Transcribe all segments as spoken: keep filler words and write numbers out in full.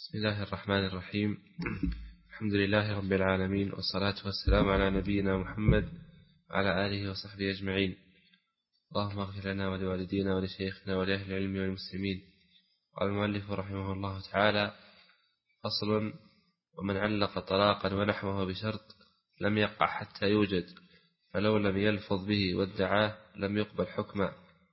بسم الله الرحمن الرحيم. الحمد لله رب العالمين، والصلاة والسلام على نبينا محمد وعلى آله وصحبه أجمعين. اللهم اغفر لنا ولوالدينا ولشيخنا ولأهل العلم والمسلمين. قال المؤلف رحمه الله تعالى: فصل: ومن علق طلاقا ونحوه بشرط لم يقع حتى يوجد، فلو لم يلفظ به وادعاه لم يقبل حكما،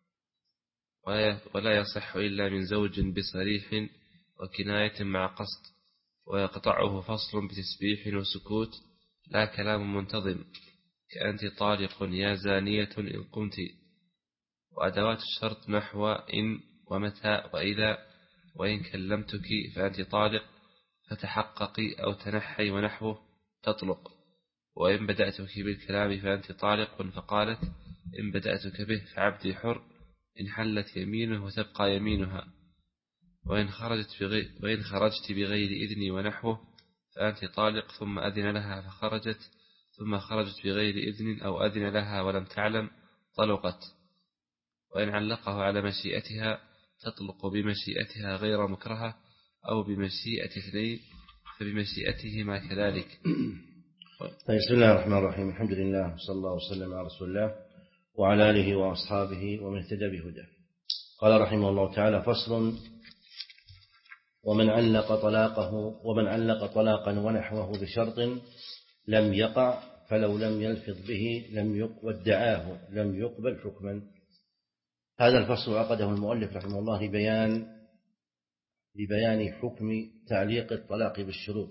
ولا يصح إلا من زوج بصريح وكناية مع قصد، ويقطعه فصل بتسبيح وسكوت لا كلام منتظم، كأنت طالق يا زانية إن قمت. وأدوات الشرط نحو إن ومتى وإذا، وإن كلمتك فأنت طالق فتحققي أو تنحي ونحوه تطلق. وإن بدأتك بالكلام فأنت طالق فقالت إن بدأتك به فعبدي حر، إن حلت يمينه وتبقى يمينها. وإن خرجت بغير, وإن خرجت بغير إذني ونحوه فأنت طالق، ثم أذن لها فخرجت، ثم خرجت بغير إذن أو أذن لها ولم تعلم طلقت. وإن علقه على مشيئتها تطلق بمشيئتها غير مكرهة، أو بمشيئة اثنين فبمشيئتهما كذلك. بسم الله الرحمن الرحيم. الحمد لله صلى الله وسلم على رسول الله وعلى آله وأصحابه ومن اهتدى بهداه. قال رحمه الله تعالى: فصل: ومن علق طلاقه ومن علق طلاقا ونحوه بشرط لم يقع، فلو لم يلفظ به لم يقبل وادعاه لم يقبل حكما. هذا الفصل عقده المؤلف رحمه الله لبيان لبيان حكم تعليق الطلاق بالشروط.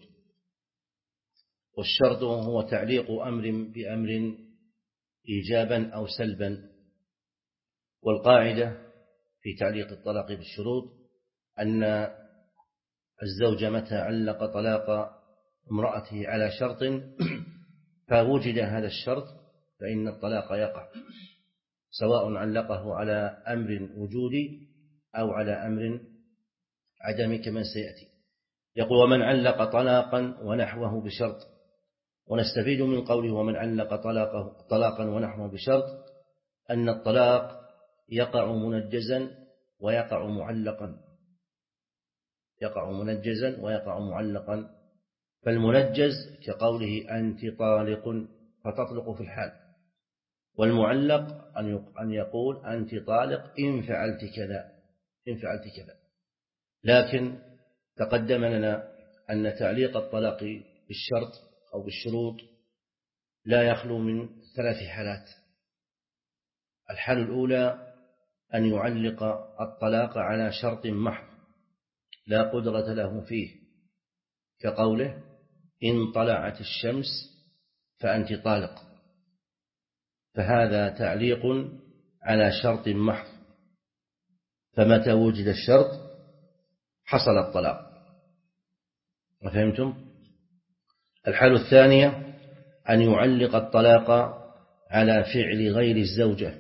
والشرط هو تعليق أمر بأمر إيجابا أو سلبا. والقاعدة في تعليق الطلاق بالشروط أن الزوج متى علق طلاق امرأته على شرط فوجد هذا الشرط فإن الطلاق يقع، سواء علقه على أمر وجودي أو على أمر عدمي كما سيأتي. يقول: ومن علق طلاقا ونحوه بشرط. ونستفيد من قوله ومن علق طلاقه طلاقا ونحوه بشرط أن الطلاق يقع منجزا ويقع معلقا، يقع منجزا ويقع معلقا. فالمنجز كقوله أنت طالق فتطلق في الحال، والمعلق أن يقول أنت طالق إن فعلت كذا إن فعلت كذا. لكن تقدم لنا أن تعليق الطلاق بالشرط أو بالشروط لا يخلو من ثلاث حالات. الحالة الأولى أن يعلق الطلاق على شرط محض لا قدرة له فيه، كقوله إن طلعت الشمس فأنت طالق، فهذا تعليق على شرط محض، فمتى وجد الشرط حصل الطلاق. فهمتم؟ الحالة الثانية أن يعلق الطلاق على فعل غير الزوجة،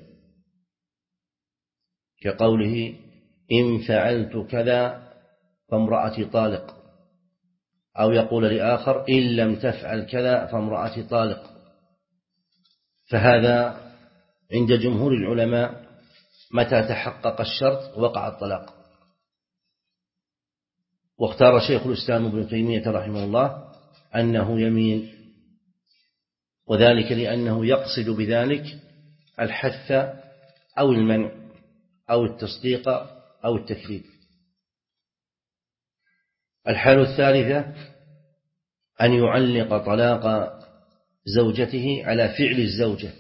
كقوله إن فعلت كذا فامرأتي طالق، أو يقول لآخر إن لم تفعل كذا فامرأتي طالق. فهذا عند جمهور العلماء متى تحقق الشرط وقع الطلاق. واختار شيخ الإسلام ابن تيمية رحمه الله أنه يمين، وذلك لأنه يقصد بذلك الحث أو المنع أو التصديق أو التكذيب. الحالة الثالثة أن يعلق طلاق زوجته على فعل الزوجة،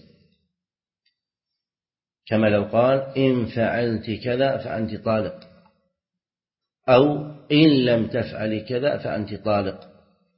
كما لو قال إن فعلت كذا فأنت طالق، أو إن لم تفعل كذا فأنت طالق.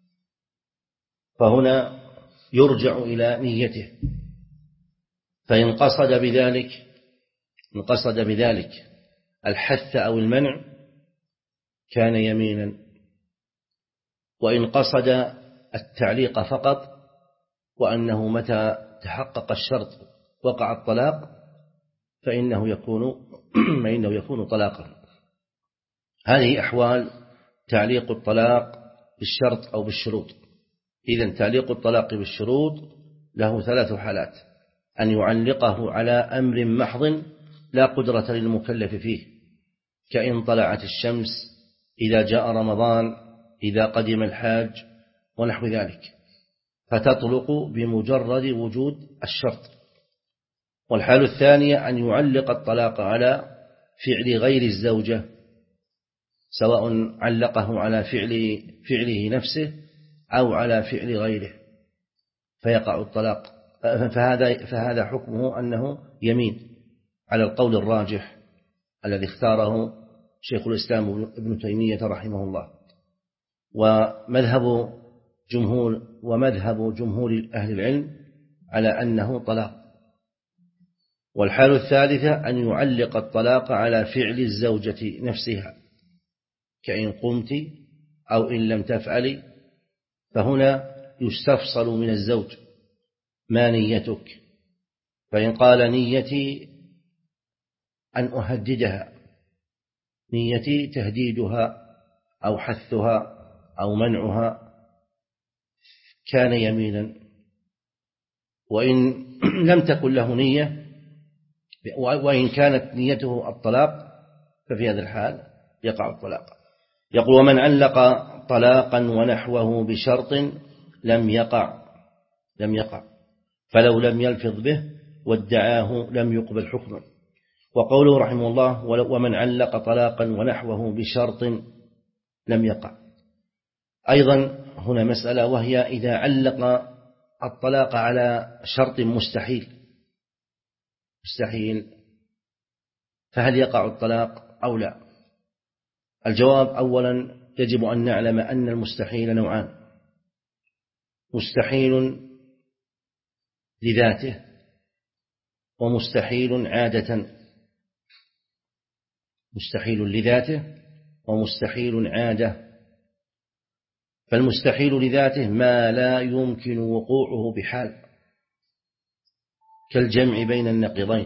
فهنا يرجع إلى نيته، فإن قصد بذلك إن قصد بذلك الحث أو المنع كان يمينا، وإن قصد التعليق فقط وأنه متى تحقق الشرط وقع الطلاق فإنه يكون فإنه يكون طلاقا. هذه أحوال تعليق الطلاق بالشرط أو بالشروط. إذن تعليق الطلاق بالشروط له ثلاث حالات: أن يعلقه على أمر محض لا قدرة للمكلف فيه، كإن طلعت الشمس، إذا جاء رمضان، إذا قدم الحاج ونحو ذلك، فتطلق بمجرد وجود الشرط. والحال الثانية أن يعلق الطلاق على فعل غير الزوجة، سواء علقه على فعل فعله نفسه أو على فعل غيره، فيقع الطلاق. فهذا فهذا حكمه أنه يمين على القول الراجح الذي اختاره شيخ الإسلام ابن تيمية رحمه الله، ومذهب جمهور ومذهب جمهور أهل العلم على أنه طلاق. والحال الثالثة أن يعلق الطلاق على فعل الزوجة نفسها، كإن قمت أو إن لم تفعلي، فهنا يستفصل من الزوج ما نيتك، فإن قال نيتي أن أهددها، نيتي تهديدها أو حثها أو منعها، كان يمينا. وإن لم تكن له نية وإن كانت نيته الطلاق ففي هذا الحال يقع الطلاق. يقول: ومن علق طلاقا ونحوه بشرط لم يقع لم يقع فلو لم يلفظ به وادعاه لم يقبل حكمه. وقوله رحمه الله: ومن علق طلاقا ونحوه بشرط لم يقع، أيضا هنا مسألة، وهي إذا علق الطلاق على شرط مستحيل مستحيل فهل يقع الطلاق أو لا؟ الجواب: أولا يجب أن نعلم أن المستحيل نوعان: مستحيل لذاته ومستحيل عادة. مستحيل لذاته ومستحيل عادة. فالمستحيل لذاته ما لا يمكن وقوعه بحال، كالجمع بين النقيضين.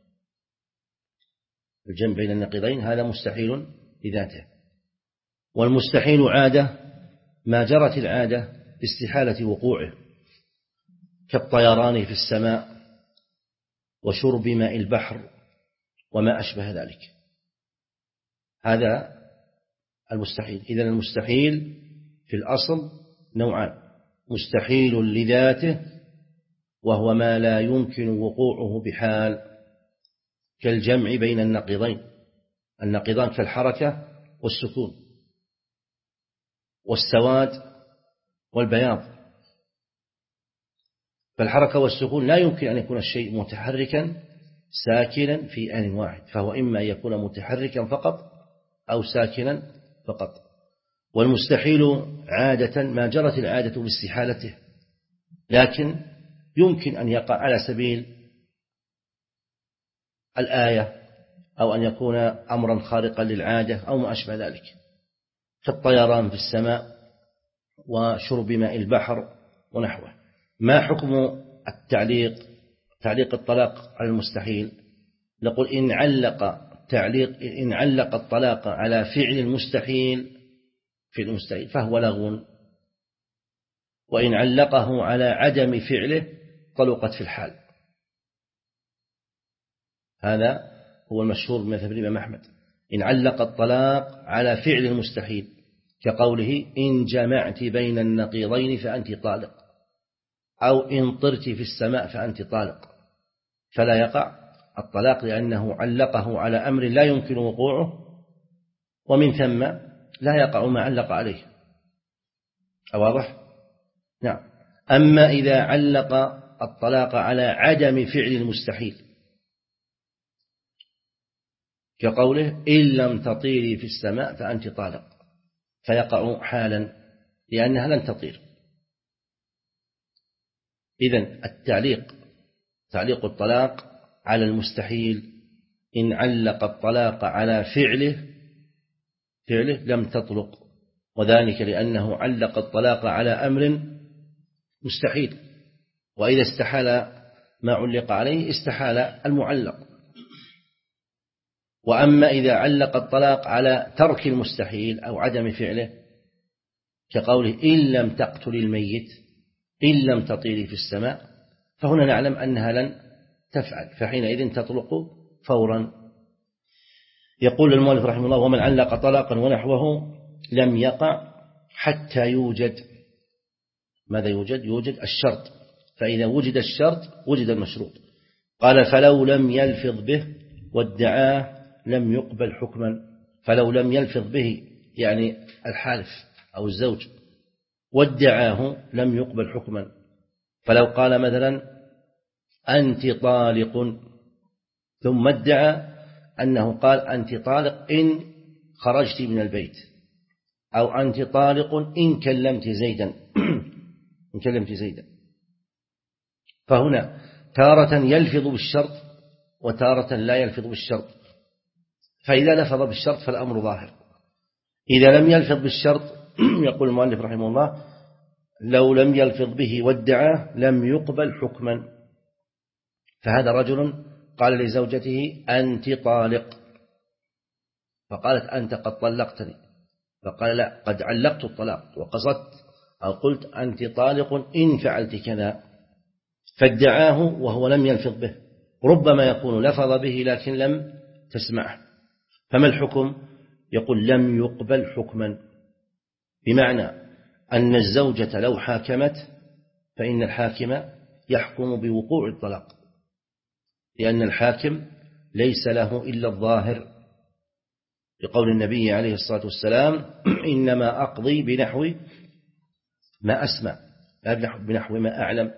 الجمع بين النقيضين هذا مستحيل لذاته. والمستحيل عادة ما جرت العادة باستحالة وقوعه، كالطيران في السماء وشرب ماء البحر وما أشبه ذلك، هذا المستحيل. إذن المستحيل في الأصل نوعان: مستحيل لذاته وهو ما لا يمكن وقوعه بحال، كالجمع بين النقيضين. النقيضان كالحركة والسكون والسواد والبياض. فالحركة والسكون لا يمكن أن يكون الشيء متحركا ساكنا في آن واحد، فهو إما يكون متحركا فقط أو ساكنا فقط. والمستحيل عادة ما جرت العادة باستحالته، لكن يمكن أن يقع على سبيل الآية، أو أن يكون أمرا خارقا للعادة أو ما أشبه ذلك، كالطيران في السماء وشرب ماء البحر ونحوه. ما حكم التعليق تعليق الطلاق على المستحيل؟ نقول: إن علق تعليق إن علق الطلاق على فعل المستحيل في المستحيل فهو لغو، وإن علقه على عدم فعله طلقت في الحال. هذا هو المشهور من مذهب الإمام أحمد: إن علق الطلاق على فعل المستحيل، كقوله: إن جمعت بين النقيضين فأنت طالق، أو إن طرت في السماء فأنت طالق، فلا يقع الطلاق لأنه علقه على أمر لا يمكن وقوعه، ومن ثم لا يقع ما علق عليه. أواضح؟ نعم. أما إذا علق الطلاق على عدم فعل المستحيل، كقوله: إن لم تطيري في السماء فأنت طالق، فيقع حالا لأنها لن تطير. إذن التعليق تعليق الطلاق على المستحيل: إن علق الطلاق على فعله فعله لم تطلق، وذلك لأنه علق الطلاق على أمر مستحيل، وإذا استحال ما علق عليه استحال المعلق. وأما إذا علق الطلاق على ترك المستحيل أو عدم فعله، كقوله: إن لم تقتل الميت، إن لم تطيري في السماء، فهنا نعلم أنها لن تفعل، فحينئذ تطلق فورا. يقول المؤلف رحمه الله: ومن علق طلاقا ونحوه لم يقع حتى يوجد ماذا يوجد؟ يوجد الشرط، فإذا وجد الشرط وجد المشروط. قال فلو لم يلفظ به وادعاه لم يقبل حكما. فلو لم يلفظ به يعني الحالف أو الزوج وادعاه لم يقبل حكما. فلو قال مثلا أنت طالق ثم ادعى أنه قال أنت طالق إن خرجت من البيت، أو أنت طالق إن كلمت زيدا إن كلمت زيدا، فهنا تارة يلفظ بالشرط وتارة لا يلفظ بالشرط. فإذا لفظ بالشرط فالأمر ظاهر. إذا لم يلفظ بالشرط يقول المؤلف رحمه الله لو لم يلفظ به وادعاه لم يقبل حكما. فهذا رجل قال لزوجته أنت طالق، فقالت أنت قد طلقتني، فقال لا قد علقت الطلاق وقصدت أو قلت أنت طالق إن فعلت كذا، فادعاه وهو لم يلفظ به. ربما يكون لفظ به لكن لم تسمعه، فما الحكم؟ يقول لم يقبل حكما، بمعنى أن الزوجة لو حاكمت فإن الحاكم يحكم بوقوع الطلاق، لأن الحاكم ليس له إلا الظاهر، لقول النبي عليه الصلاة والسلام إنما أقضي بنحو ما أسمع لا بنحو ما أعلم.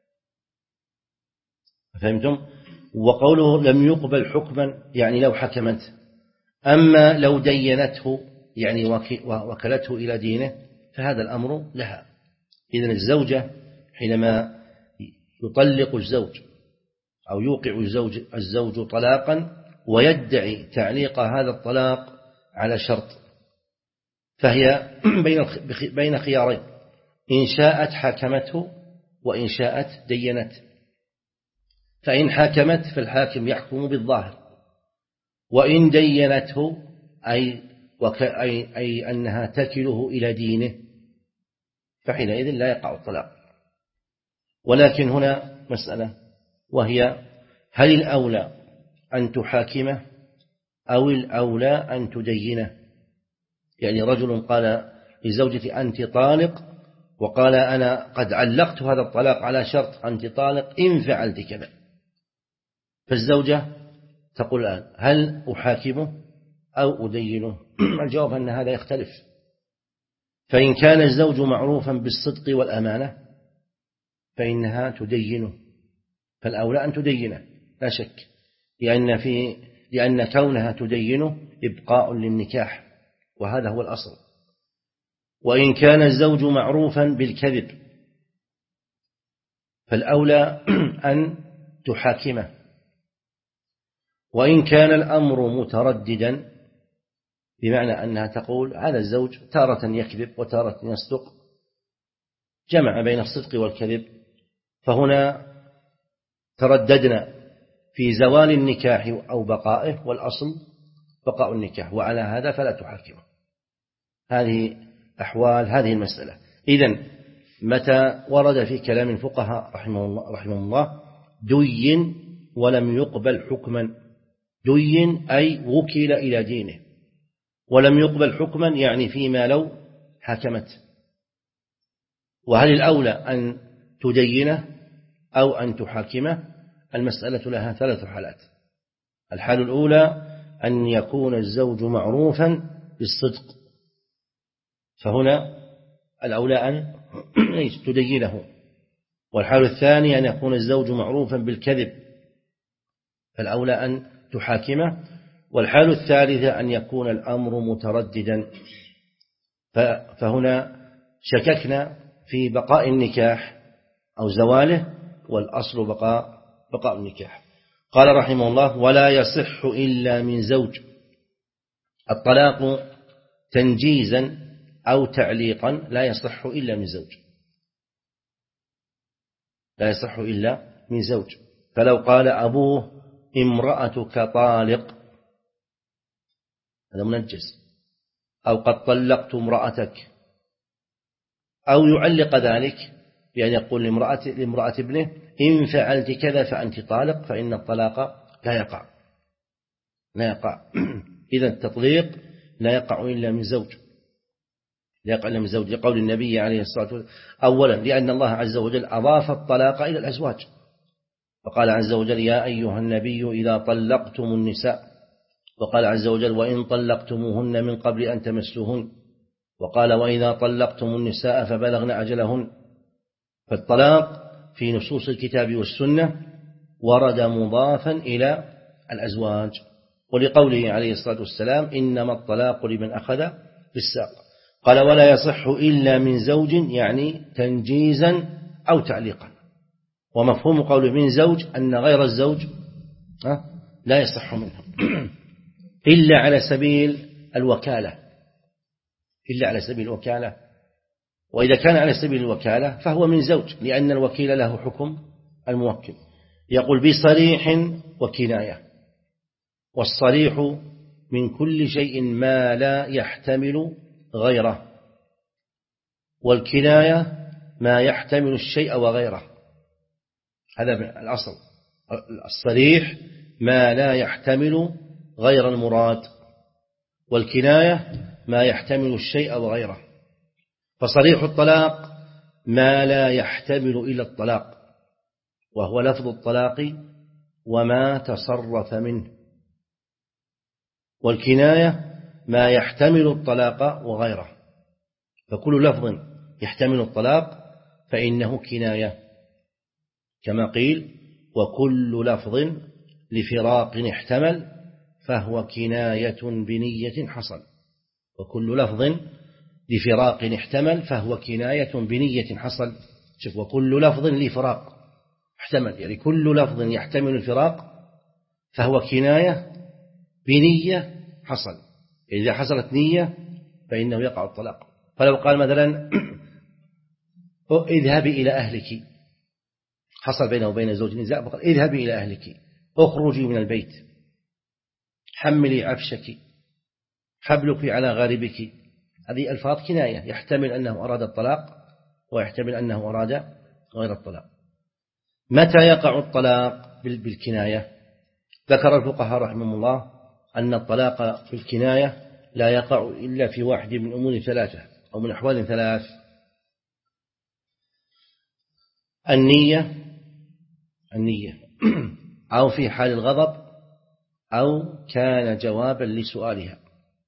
فهمتم؟ وقوله لم يقبل حكما يعني لو حكمت. أما لو دينته يعني وكلته إلى دينه فهذا الأمر لها. إذن الزوجة حينما يطلق الزوج أو يوقع الزوج, الزوج طلاقا ويدعي تعليق هذا الطلاق على شرط، فهي بين خيارين: إن شاءت حاكمته وإن شاءت دينت. فإن حاكمت فالحاكم يحكم بالظاهر، وإن دينته أي, وك أي, أي أنها تكله إلى دينه فحينئذ لا يقع الطلاق. ولكن هنا مسألة، وهي هل الأولى أن تحاكمه أو الأولى أن تدينه؟ يعني رجل قال لزوجتي أنت طالق، وقال أنا قد علقت هذا الطلاق على شرط أنت طالق إن فعلت كذا، فالزوجة تقول الآن هل أحاكمه أو أدينه؟ الجواب أن هذا يختلف. فإن كان الزوج معروفا بالصدق والأمانة فإنها تدينه، فالأولى أن تدينه لا شك، لأن, في لأن كونها تدينه إبقاء للنكاح، وهذا هو الأصل. وإن كان الزوج معروفا بالكذب فالأولى أن تحاكمه. وإن كان الأمر مترددا بمعنى أنها تقول هذا الزوج تارة يكذب وتارة يصدق، جمع بين الصدق والكذب، فهنا ترددنا في زوال النكاح أو بقائه، والأصل بقاء النكاح، وعلى هذا فلا تحاكمه. هذه أحوال هذه المسألة. إذن متى ورد في كلام الفقهاء رحمه الله, رحمه الله دين ولم يقبل حكما، دين أي وكل إلى دينه، ولم يقبل حكما يعني فيما لو حكمت. وهل الأولى أن تدينه أو أن تحاكمه؟ المسألة لها ثلاث حالات. الحالة الأولى أن يكون الزوج معروفا بالصدق، فهنا الأولى أن تدينه. والحالة الثانية أن يكون الزوج معروفا بالكذب، فالأولى أن تحاكمه. والحالة الثالثة أن يكون الأمر مترددا، فهنا شككنا في بقاء النكاح أو زواله، والأصل بقاء بقاء النكاح. قال رحمه الله ولا يصح إلا من زوج. الطلاق تنجيزا أو تعليقا لا يصح إلا من زوج، لا يصح إلا من زوج. فلو قال أبوه امرأتك طالق هذا منجز، أو قد طلقت امرأتك، أو يعلق ذلك بأن يقول لامرأة, لامرأة ابنه إن فعلت كذا فأنت طالق، فإن الطلاق لا يقع لا يقع إذا التطليق لا يقع إلا من زوج، يقع من زوج، لقول النبي عليه الصلاة والسلام أولا لأن الله عز وجل أضاف الطلاق إلى الأزواج، فقال عز وجل يا أيها النبي إذا طلقتم النساء، وقال عز وجل وإن طلقتموهن من قبل أن تمسوهن، وقال وإذا طلقتم النساء فبلغن أجلهن. فالطلاق في نصوص الكتاب والسنة ورد مضافا إلى الأزواج، ولقوله عليه الصلاة والسلام إنما الطلاق لمن أخذ بالساق. قال ولا يصح إلا من زوج، يعني تنجيزا أو تعليقا، ومفهوم قوله من زوج أن غير الزوج لا يصح منه إلا على سبيل الوكالة، إلا على سبيل الوكالة. وإذا كان على سبيل الوكالة فهو من زوج، لأن الوكيل له حكم الموكل. يقول بصريح وكناية، والصريح من كل شيء ما لا يحتمل غيره، والكناية ما يحتمل الشيء وغيره. هذا الأصل، الصريح ما لا يحتمل غير المراد، والكناية ما يحتمل الشيء وغيره. فصريح الطلاق ما لا يحتمل إلا الطلاق، وهو لفظ الطلاق وما تصرف منه، والكناية ما يحتمل الطلاق وغيره. فكل لفظ يحتمل الطلاق فإنه كناية، كما قيل وكل لفظ لفراق احتمل فهو كناية بنية حصل. وكل لفظ لفراق احتمل فهو كناية بنية حصل. شوف، وكل لفظ لفراق احتمل، يعني كل لفظ يحتمل الفراق فهو كناية بنية حصل. إذا حصلت نية فإنه يقع الطلاق. فلو قال مثلا اذهبي إلى أهلك، حصل بينه وبين زوج نزاع، فقال اذهبي إلى أهلك، اخرجي من البيت، حملي عفشك، حبلك على غاربك. هذه ألفاظ كناية، يحتمل أنه أراد الطلاق ويحتمل أنه أراد غير الطلاق. متى يقع الطلاق بالكناية؟ ذكر الفقهاء رحمهم الله أن الطلاق بالكناية لا يقع إلا في واحد من أمور ثلاثة أو من أحوال ثلاث: النية النية أو في حال الغضب أو كان جوابا لسؤالها.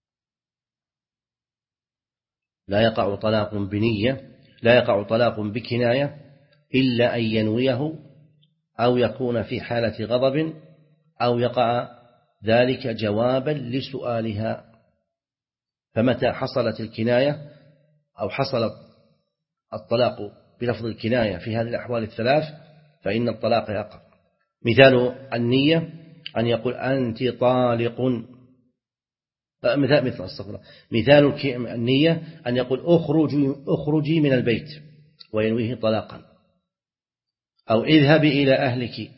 لا يقع طلاق بنية، لا يقع طلاق بكناية إلا أن ينويه أو يكون في حالة غضب أو يقع ذلك جوابا لسؤالها. فمتى حصلت الكناية أو حصل الطلاق بلفظ الكناية في هذه الأحوال الثلاث فإن الطلاق يقع. مثال النية أن يقول أنت طالق، مثال مثل استغفر مثال النية أن يقول أخرجي أخرجي من البيت وينويه طلاقا، أو اذهبي إلى أهلك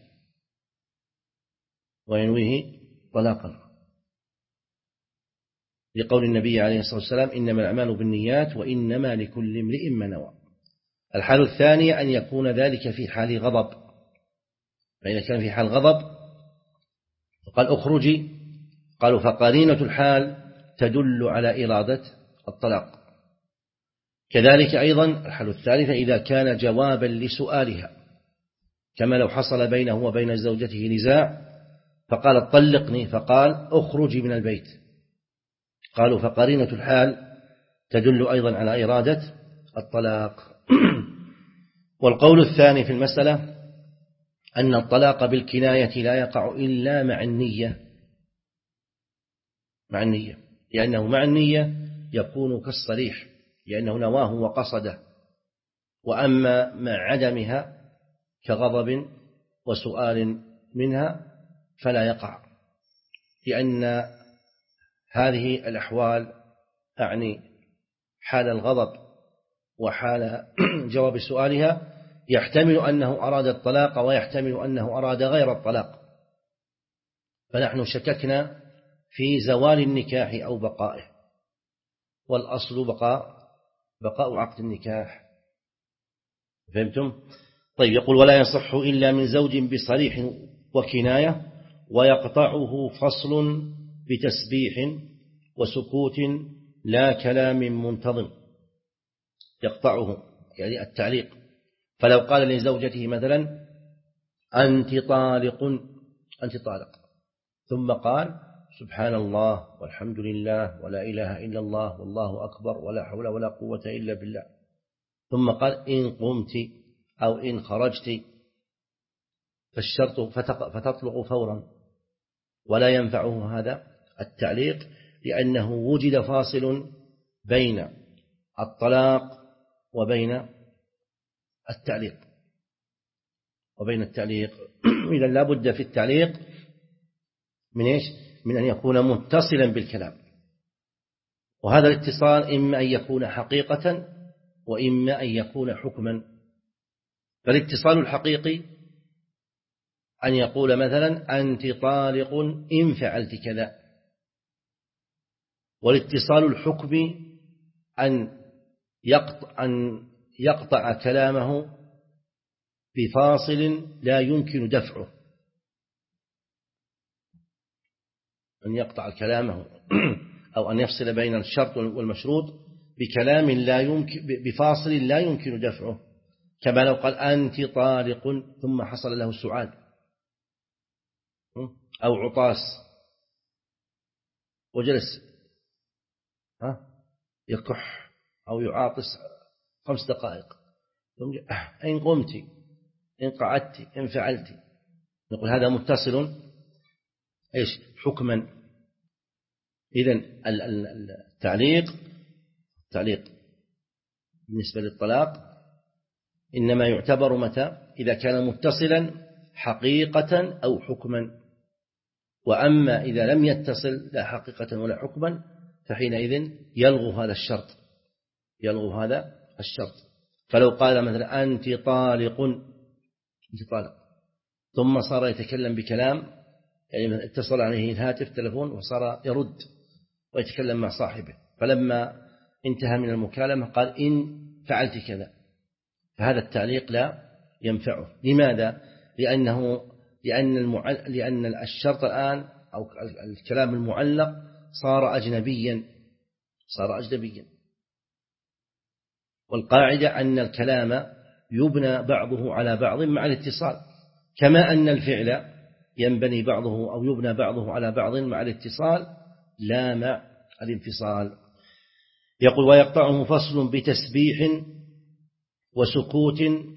وينويه طلاقا، لقول النبي عليه الصلاة والسلام إنما الأعمال بالنيات وإنما لكل امرئ ما نوى. الحال الثانية أن يكون ذلك في حال غضب، فإذا كان في حال غضب قال أخرجي، قالوا فقرينة الحال تدل على إرادة الطلاق. كذلك أيضا الحال الثالثة إذا كان جوابا لسؤالها، كما لو حصل بينه وبين زوجته نزاع فقال طلقني فقال أخرجي من البيت، قالوا فقرينة الحال تدل أيضا على إرادة الطلاق. والقول الثاني في المسألة أن الطلاق بالكناية لا يقع إلا مع النية، مع النية، لأنه مع النية يكون كالصريح، لأنه نواه وقصده. وأما مع عدمها كغضب وسؤال منها فلا يقع، لأن هذه الأحوال أعني حال الغضب وحال جواب سؤالها يحتمل أنه أراد الطلاق ويحتمل أنه أراد غير الطلاق، فنحن شككنا في زوال النكاح أو بقائه، والأصل بقاء بقاء عقد النكاح. فهمتم؟ طيب، يقول ولا يصح إلا من زوج بصريح وكناية، ويقطعه فصل بتسبيح وسكوت لا كلام منتظم. يقطعه يعني التعليق. فلو قال لزوجته مثلا أنت طالق أنت طالق ثم قال سبحان الله والحمد لله ولا إله إلا الله والله أكبر ولا حول ولا قوة إلا بالله، ثم قال إن قمت أو إن خرجت، فالشرط فتطلق فورا ولا ينفعه هذا التعليق، لأنه وجد فاصل بين الطلاق وبين التعليق وبين التعليق إذا لا بد في التعليق من إيش؟ من أن يكون متصلا بالكلام، وهذا الاتصال إما أن يكون حقيقة وإما أن يكون حكما. فالاتصال الحقيقي أن يقول مثلا أنت طالق إن فعلت كذا، والاتصال الحكمي أن يقطع, أن يقطع كلامه بفاصل لا يمكن دفعه، أن يقطع كلامه أو أن يفصل بين الشرط والمشروط بكلام لا يمكن بفاصل لا يمكن دفعه، كما لو قال أنت طالق ثم حصل له سعال أو عطاس وجلس يكح أو يعاطس خمس دقائق، إن قمت إن قعدت إن فعلت، نقول هذا متصل إيش حكما. إذن التعليق التعليق بالنسبة للطلاق إنما يعتبر متى؟ إذا كان متصلا حقيقة أو حكما، وأما إذا لم يتصل لا حقيقة ولا حكما فحينئذ يلغو هذا الشرط يلغو هذا الشرط. فلو قال مثلا أنت طالق أنت طالق ثم صار يتكلم بكلام، يعني اتصل عليه الهاتف تلفون وصار يرد ويتكلم مع صاحبه، فلما انتهى من المكالمة قال إن فعلت كذا، فهذا التعليق لا ينفعه. لماذا؟ لأنه لأن المعل... لأن الشرط الآن أو الكلام المعلق صار أجنبيا صار أجنبيا والقاعدة أن الكلام يبنى بعضه على بعض مع الاتصال، كما أن الفعل ينبني بعضه أو يبنى بعضه على بعض مع الاتصال لا مع الانفصال. يقول ويقطعه فصل بتسبيح وسكوت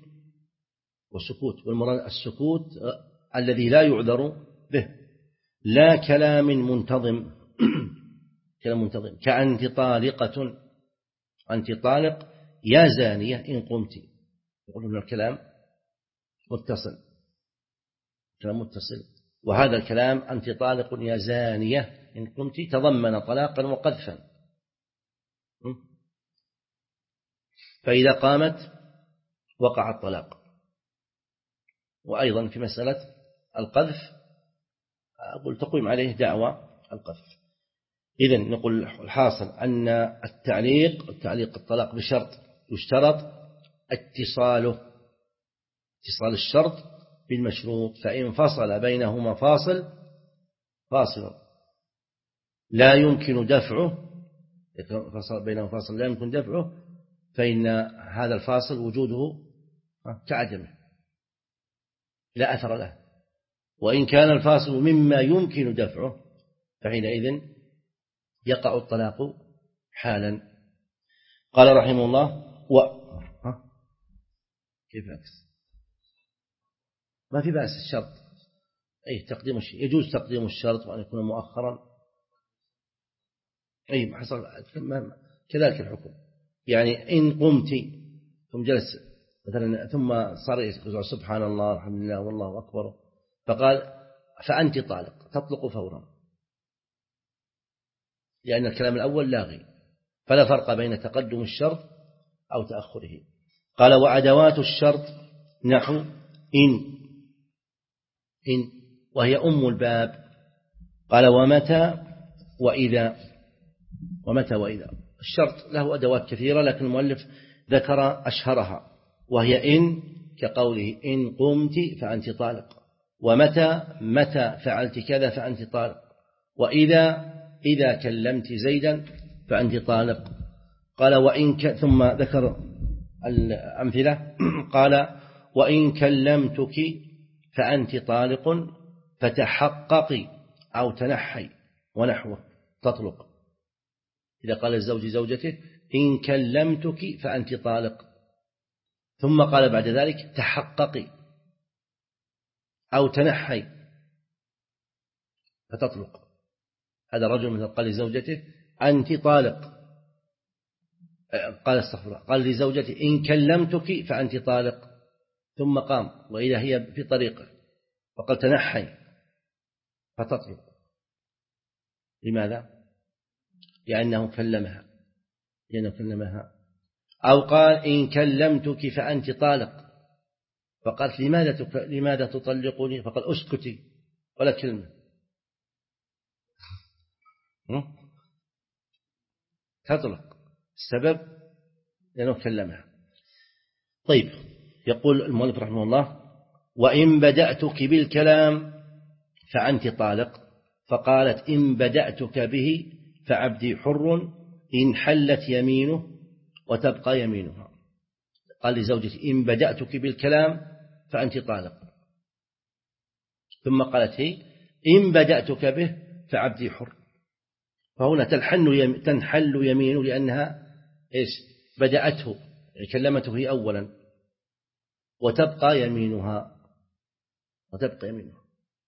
وسكوت والمراد السكوت الذي لا يعذر به، لا كلام منتظم كلام منتظم كأنت طالقة أنت طالق يا زانية إن قمت، يقولون الكلام متصل كلام متصل، وهذا الكلام أنت طالق يا زانية إن قمت تضمن طلاقا وقذفا، فإذا قامت وقع الطلاق. وأيضا في مسألة القذف أقول تقوم عليه دعوى القذف. إذن نقول الحاصل أن التعليق التعليق الطلاق بشرط يشترط اتصاله اتصال الشرط بالمشروط، فإن فصل بينهما فاصل فاصل لا يمكن دفعه فصل بينهما فاصل لا يمكن دفعه فإن هذا الفاصل وجوده كعدمه لا أثر له، وإن كان الفاصل مما يمكن دفعه فحينئذ يقع الطلاق حالا. قال رحمه الله و ها؟ كيف عكس؟ ما في بأس الشرط أي تقديم الشيء يجوز تقديم الشرط وأن يكون مؤخرا أي حصل كذلك الحكم، يعني إن قمت ثم جلس مثلا ثم صار يقول سبحان الله الحمد لله والله أكبر فقال فأنت طالق تطلق فورا، لأن الكلام الأول لاغي، فلا فرق بين تقدم الشرط أو تأخره. قال وأدوات الشرط نحو إن إن وهي أم الباب. قال ومتى وإذا ومتى وإذا الشرط له أدوات كثيرة لكن المؤلف ذكر أشهرها، وهي إن كقوله إن قمت فأنت طالق، ومتى متى فعلت كذا فأنت طالق، وإذا إذا كلمت زيدا فأنت طالق. قال وإن ك... ثم ذكر الأمثلة قال وإن كلمتك فأنت طالق فتحققي أو تنحي ونحوه تطلق. إذا قال الزوج زوجته إن كلمتك فأنت طالق، ثم قال بعد ذلك تحققي أو تنحي فتطلق. هذا رجل مثل قال لزوجته أنت طالق، قال استغفر الله، قال لزوجته إن كلمتك فأنت طالق، ثم قام وإذا هي في طريقه فقال تنحي فتطلق. لماذا؟ لأنه كلمها لأنه كلمها. أو قال إن كلمتك فأنت طالق، فقالت لماذا لماذا تطلقني؟ فقال أسكتي ولا كلمة، تطلق. السبب لأنه كلمها. طيب، يقول المؤلف رحمه الله وإن بدأتك بالكلام فأنت طالق، فقالت إن بدأتك به فعبدي حر إن حلت يمينه وتبقى يمينها. قال لزوجتي إن بدأتك بالكلام فأنت طالق، ثم قالت هي إن بدأتك به فعبدي حر. فهنا تنحل تنحل يمينه لأنها إيش بدأته، يعني كلمته هي أولا، وتبقى يمينها وتبقى يمينها.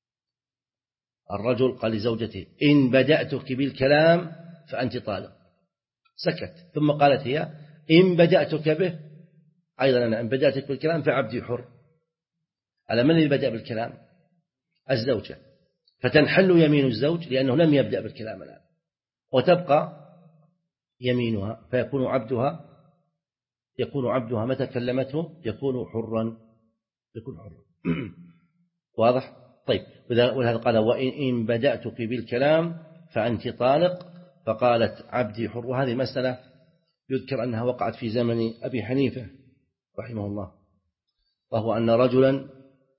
الرجل قال لزوجته إن بدأتك بالكلام فأنت طالق، سكت، ثم قالت هي إن بدأتك به أيضا أنا إن بدأتك بالكلام فعبدي حر. على من اللي بدأ بالكلام؟ الزوجة، فتنحل يمين الزوج لأنه لم يبدأ بالكلام الآن، وتبقى يمينها، فيكون عبدها يكون عبدها متى كلمته يكون حرا يكون حرا. واضح؟ طيب، ولهذا قال وإن بدأتك بالكلام فأنت طالق، فقالت عبدي حر. وهذه مسألة يذكر أنها وقعت في زمن أبي حنيفة رحمه الله، وهو أن رجلا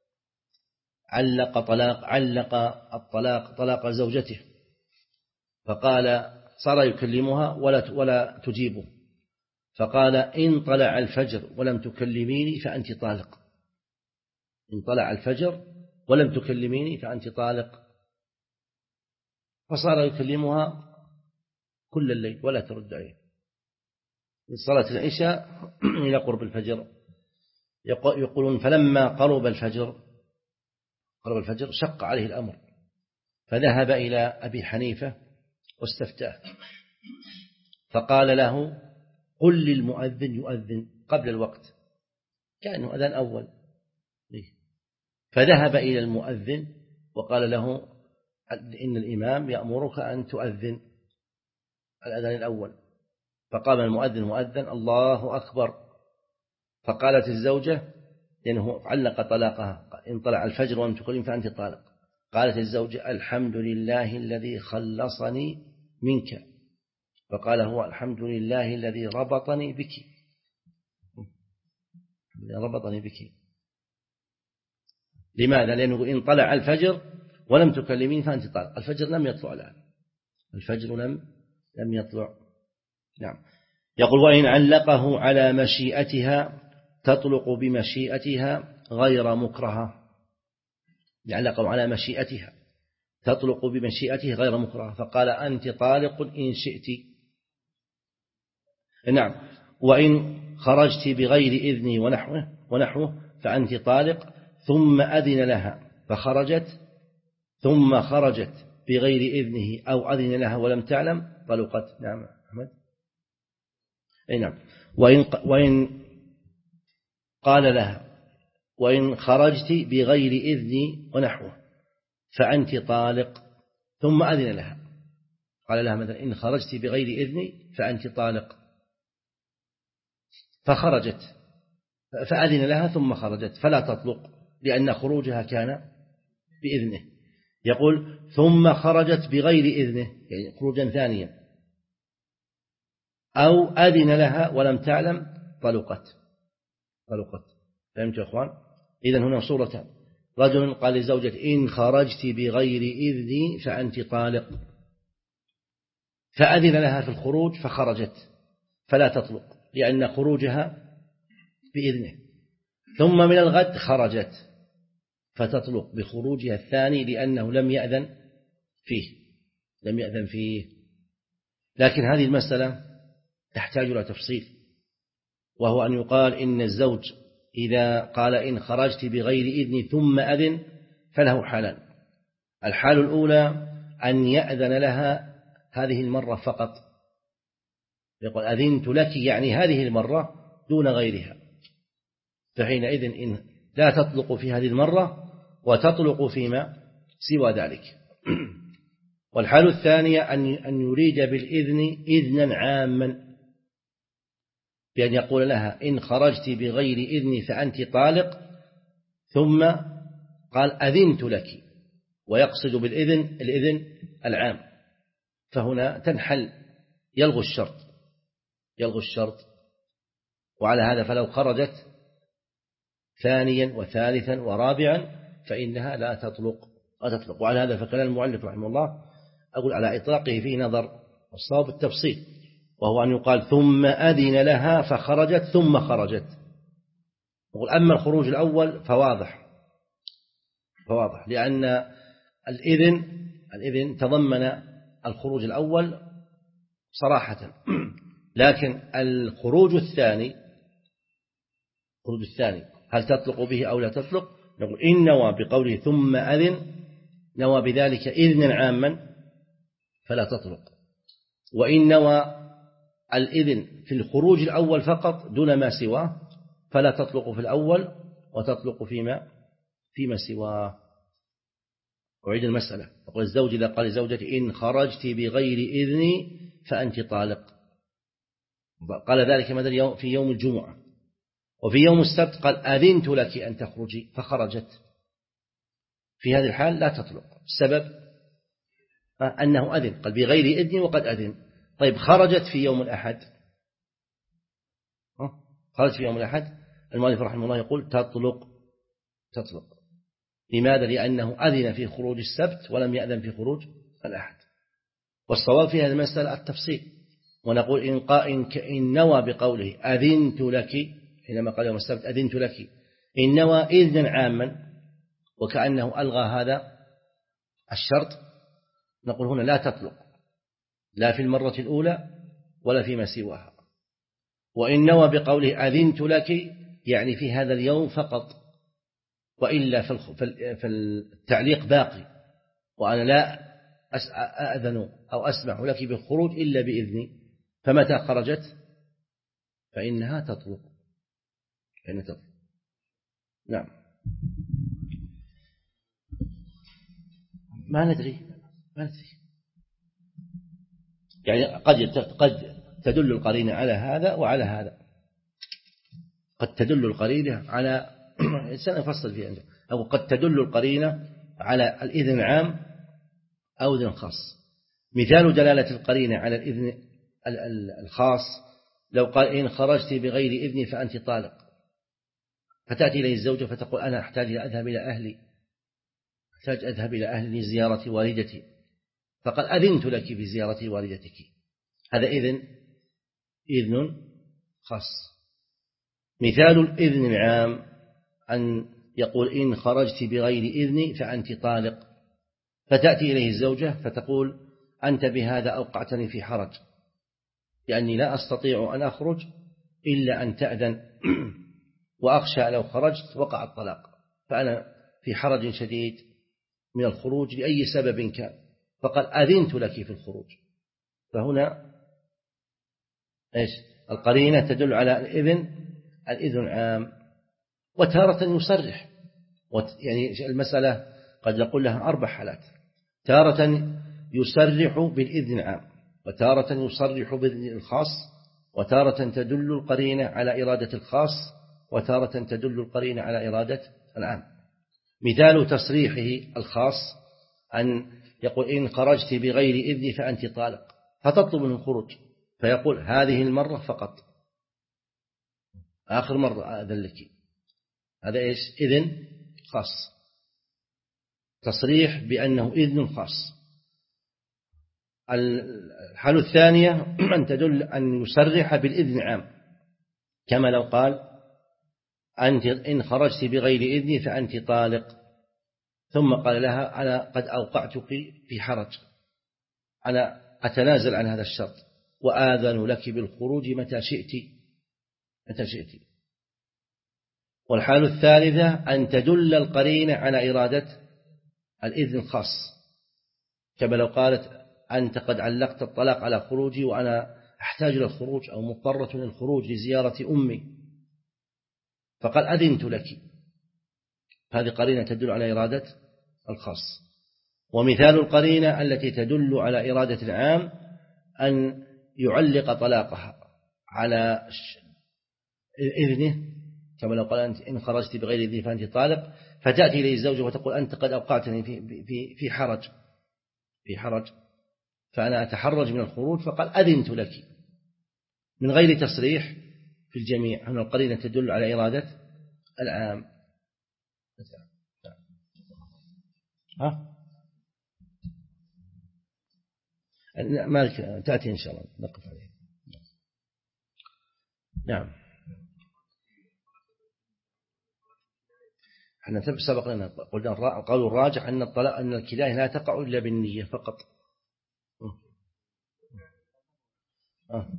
علق طلاق علق الطلاق طلاق زوجته، فقال صار يكلمها ولا ولا تجيبه، فقال إن طلع الفجر ولم تكلميني فأنت طالق. إن طلع الفجر ولم تكلميني فأنت طالق. فصار يكلمها كل الليل ولا ترد عليه من صلاة العشاء إلى قرب الفجر. يقولون فلما قرب الفجر قرب الفجر شق عليه الأمر، فذهب إلى أبي حنيفة واستفتاه، فقال له قل للمؤذن يؤذن قبل الوقت، كأنه أذان أول. فذهب إلى المؤذن وقال له إن الإمام يأمرك أن تؤذن الأذان الأول. فقام المؤذن مؤذن الله أكبر. فقالت الزوجة لأنه علق طلاقها إن طلع الفجر ولم تكلم فأنت طالق، قالت الزوجة الحمد لله الذي خلصني منك. فقال هو الحمد لله الذي ربطني بك ربطني بك. لماذا؟ لأنه إن طلع الفجر ولم تكلمين فأنت طالق. الفجر لم يطلع الآن، الفجر لم لم يطلع. نعم. يقول وإن علقه على مشيئتها تطلق بمشيئتها غير مكرهة. علقه على مشيئتها تطلق بمشيئته غير مكرهة، فقال أنت طالق إن شئت. نعم. وإن خرجت بغير إذني ونحوه ونحوه فأنت طالق، ثم أذن لها فخرجت ثم خرجت بغير إذنه أو أذن لها ولم تعلم طلقت. نعم أحمد. أي نعم. وإن وإن قال لها وإن خرجت بغير إذني ونحوه فأنت طالق، ثم أذن لها، قال لها مثلا إن خرجت بغير إذني فأنت طالق، فخرجت فأذن لها ثم خرجت فلا تطلق لأن خروجها كان بإذنه. يقول ثم خرجت بغير إذنه يعني خروجا ثانيا، أو أذن لها ولم تعلم طلقت طلقت. فهمت يا أخوان؟ إذن هنا صورتان، رجل قال لزوجته إن خرجت بغير إذني فأنت طالق، فأذن لها في الخروج فخرجت فلا تطلق لأن خروجها بإذنه، ثم من الغد خرجت فتطلق بخروجها الثاني لأنه لم يأذن فيه لم يأذن فيه لكن هذه المسألة تحتاج إلى تفصيل، وهو أن يقال إن الزوج إذا قال إن خرجت بغير إذن ثم أذن فله حالان. الحال الأولى أن يأذن لها هذه المرة فقط، يقول أذنت لك يعني هذه المرة دون غيرها، فحينئذ إن لا تطلق في هذه المرة وتطلق فيما سوى ذلك. والحال الثانية أن يريد بالإذن إذنا عاما، بأن يقول لها إن خرجت بغير إذن فأنت طالق، ثم قال أذنت لك، ويقصد بالإذن الإذن العام، فهنا تنحل يلغو الشرط يلغو الشرط وعلى هذا فلو خرجت ثانيا وثالثا ورابعا فإنها لا تطلق لا تطلق وعلى هذا فكلام المؤلف رحمه الله أقول على إطلاقه فيه نظر، والصواب التفصيل، وهو أن يقال ثم أذن لها فخرجت ثم خرجت. أقول أما الخروج الأول فواضح فواضح لأن الإذن الإذن تضمن الخروج الأول صراحة، لكن الخروج الثاني الخروج الثاني هل تطلق به أو لا تطلق؟ نقول إن نوى بقوله ثم أذن نوى بذلك إذنا عاما فلا تطلق، وإن نوى الإذن في الخروج الأول فقط دون ما سواه فلا تطلق في الأول وتطلق فيما فيما سواه. أعيد المسألة، يقول الزوج إذا قال لزوجته إن خرجت بغير إذني فأنت طالق، قال ذلك مثلا في يوم الجمعة، وفي يوم السبت قال أذنت لك أن تخرجي فخرجت، في هذه الحال لا تطلق. السبب أنه أذن، قال بغير إذن وقد أذن. طيب خرجت في يوم الأحد خرجت في يوم الأحد المؤلف رحمه الله يقول تطلق تطلق لماذا؟ لأنه أذن في خروج السبت ولم يأذن في خروج الأحد. والصواب في هذه المسألة التفصيل، ونقول إن قائن إن نوى بقوله أذنت لك حينما قال يوم السبت أذنت لك إن نوى إذنا عاما وكأنه ألغى هذا الشرط، نقول هنا لا تطلق لا في المرة الأولى ولا فيما سواها. وإن نوى بقوله أذنت لك يعني في هذا اليوم فقط، وإلا فالتعليق باقي، وأنا لا أأذن أو أسمح لك بالخروج إلا بإذني، فمتى خرجت فإنها تطلق فإنها تطلق. نعم ما ندري ما ندري يعني قد قد تدل القرينة على هذا وعلى هذا، قد تدل القرينة على سنفصل فيها أو قد تدل القرينة على الإذن العام أو إذن خاص. مثال دلالة القرينة على الإذن الخاص لو قال إن خرجت بغير إذني فأنت طالق، فتأتي إليه الزوجة فتقول أنا أحتاج إلى أذهب إلى أهلي أحتاج أذهب إلى أهلي لزيارة والدتي، فقال أذنت لك بزيارة والدتك، هذا إذن إذن خاص. مثال الإذن العام أن يقول إن خرجت بغير إذني فأنت طالق، فتأتي إليه الزوجة فتقول أنت بهذا أوقعتني في حرج، لأني لا أستطيع أن أخرج إلا أن تأذن، وأخشى لو خرجت وقع الطلاق، فأنا في حرج شديد من الخروج لأي سبب كان، فقال أذنت لك في الخروج. فهنا إيش القرينة تدل على الإذن الإذن العام. وتارة يصرح، يعني المسألة قد نقول لها أربع حالات، تارة يصرح بالإذن العام، وتارة يصرح بالإذن الخاص، وتارة تدل القرينة على إرادة الخاص، وتارة تدل القرينة على إرادة العام. مثال تصريحه الخاص أن يقول إن خرجت بغير إذني فأنت طالق، فتطلب منه الخروج، فيقول هذه المرة فقط آخر مرة أذن لك، هذا إيش إذن خاص، تصريح بأنه إذن خاص. الحالة الثانية أن تدل أن يصرح بالإذن عام، كما لو قال أنت إن خرجت بغير إذني فأنت طالق، ثم قال لها أنا قد أوقعتك في حرج، أنا أتنازل عن هذا الشرط وآذن لك بالخروج متى شئت متى شئت. والحال الثالثة أن تدل القرينة على إرادة الإذن الخاص، كما لو قالت أنت قد علقت الطلاق على خروجي وأنا أحتاج إلى الخروج أو مضطرة للخروج لزيارة أمي، فقال أذنت لك، هذه قرينة تدل على إرادة الخاص. ومثال القرينة التي تدل على إرادة العام أن يعلق طلاقها على إذنه، كما لو قال أنت إن خرجت بغير إذني فأنت طالق، فتأتي إليه الزوجة وتقول أنت قد أوقعتني في في في حرج في حرج فأنا أتحرج من الخروج، فقال أذنت لك من غير تصريح في الجميع. هنا القرينة تدل على إرادة العام. ها مالك تأتي إن شاء الله نقف عليه. نعم احنا سبق لنا قلنا القول الراجح أن الطلاق أن الكناية لا تقع إلا بالنية فقط. آه.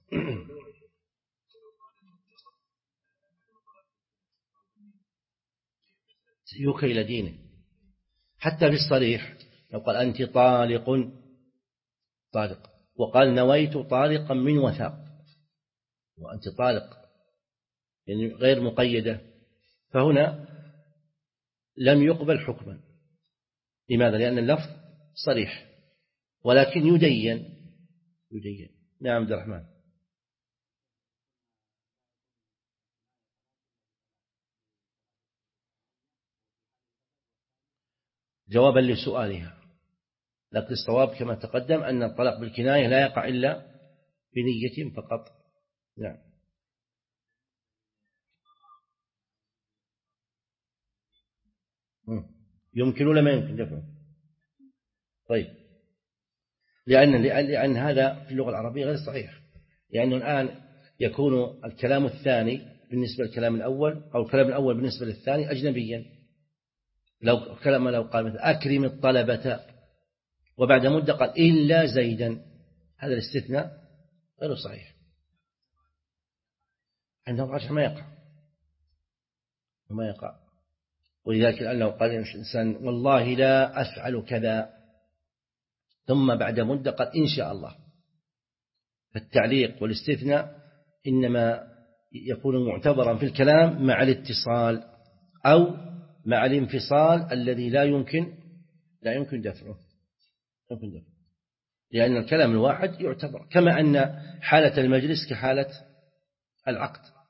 يوكي إلى دينه. حتى في الصريح لو قال أنت طالق طالق وقال نويت طالقا من وثاق وأنت طالق يعني غير مقيدة، فهنا لم يقبل حكما. لماذا؟ لأن اللفظ صريح ولكن يدين يدين. نعم عبد الرحمن. جوابا لسؤالها، لكن الصواب كما تقدم أن الطلاق بالكناية لا يقع إلا بنية فقط. نعم يمكن ولا ما يمكن دفعه؟ طيب لأن, لأن هذا في اللغة العربية غير صحيح، لأنه الآن يكون الكلام الثاني بالنسبة للكلام الأول أو الكلام الأول بالنسبة للثاني أجنبيا. لو كلام لو قال مثل أكرم الطلبة وبعد مدة قال إلا زيدا، هذا الاستثناء غير صحيح، عندهم راجح ما يقع وما يقع. ولذلك الآن لو قال الإنسان والله لا أفعل كذا ثم بعد مدة قال إن شاء الله، فالتعليق والاستثناء إنما يكون معتبرا في الكلام مع الاتصال أو مع الانفصال الذي لا يمكن لا يمكن دفعه، يمكن دفعه. لأن الكلام الواحد يعتبر، كما أن حالة المجلس كحالة العقد.